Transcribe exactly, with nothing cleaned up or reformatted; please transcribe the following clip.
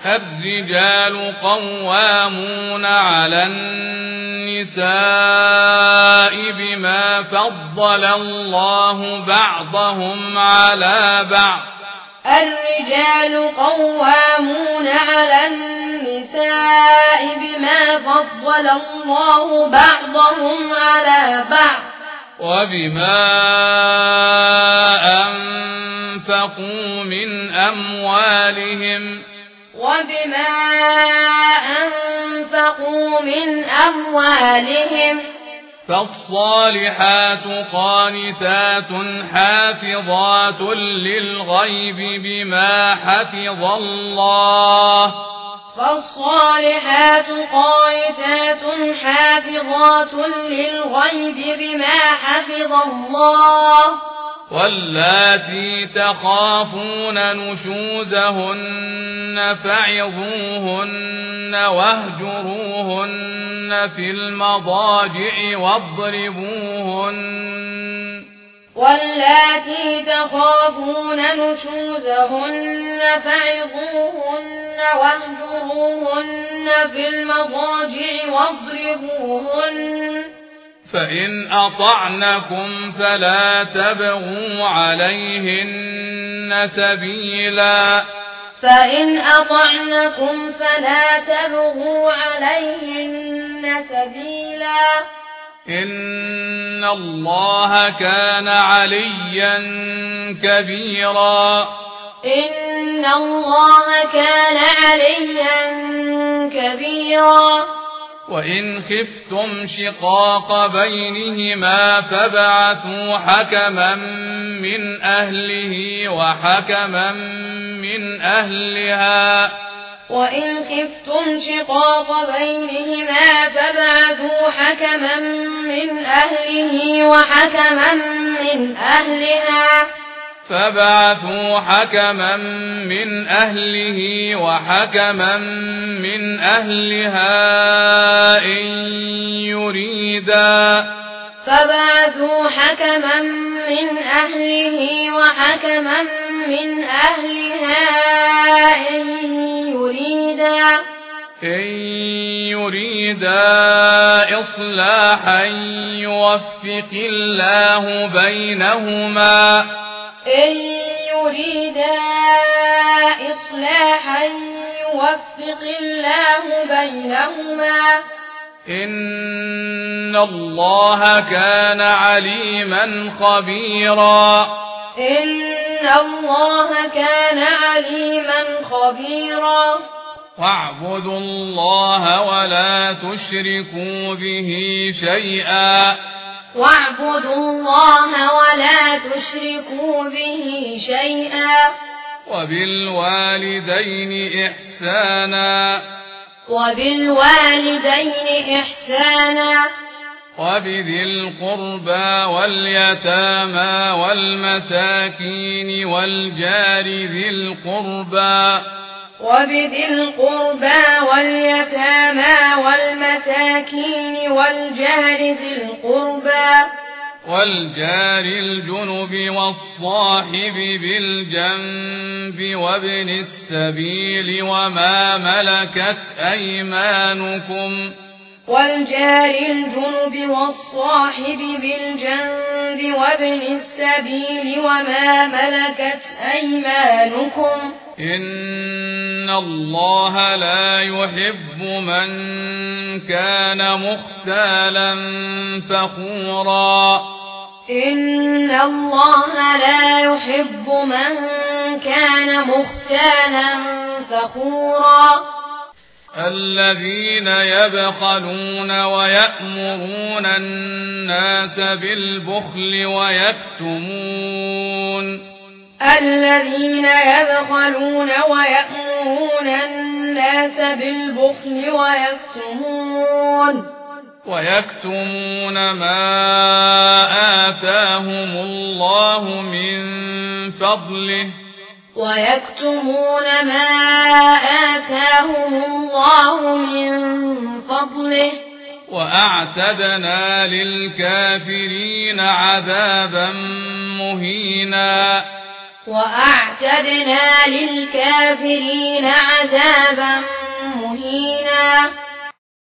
الرجال قوامون على النساء بما فضل الله بعضهم على بعض الرجال قوامون على النساء بما فضل الله بعضهم على بعض وبما أنفقوا من أموالهم وبما أنفقوا من أموالهم فالصالحات قانتات حافظات للغيب بما حفظ الله فالصالحات قانتات حافظات للغيب بما حفظ الله واللاتي تخافون نشوزهن فعظوهن واهجروهن في المضاجع واضربوهن واللاتي تخافون نشوزهن فعظوهن واهجروهن في المضاجع واضربوهن فإن أطعنكم فلا تبغوا عليهن سبيلا فإن أطعنكم فلا تبغوا عليهن سبيلا إن الله كان عليا كبيرا إن الله كان عليا كبيرا وإن خفتم شقاق بينهما فابعثوا حكما من أهله وحكما من أهلها وإن خفتم شقاق بينهما فابعثوا حكما من أهله وحكما من أهلها فابعثوا حكما من أهله وحكما من أهلها إن يريدا فابعثوا حكما من أهله وحكما من أهلها إن يريدا إن يريدا إصلاحا يوفق الله بينهما إن يريدا إصلاحا يوفق الله بينهما إن الله كان عليما خبيرا إن الله كان عليما خبيرا واعبدوا الله ولا تشركوا به شيئا واعبدوا الله ولا تشركوا به شيئا وبالوالدين إحسانا وبالوالدين إحسانا وبذي القربى واليتامى والمساكين والجار ذي القربى وبذي القربى واليتامى والمساكين والجار ذي القربى والجار الجنب والصاحب بالجنب وابن السبيل وما ملكت أيمانكم والجار الجنب والصاحب بالجنب وابن السبيل وما ملكت أيمانكم إن الله لا يحب من كان مختالا فخورا إن الله لا يحب من كان مختالا فخورا الذين يبخلون ويأمرون الناس بالبخل ويكتمون الذين يبخلون ويأمرون الناس بالبخل ويكتمون ويكتمون ما آتاهم الله من فضله ويكتمون ما آتاهم الله من فضله وأعتدنا للكافرين عذابا مهينا وأعتدنا للكافرين عذابا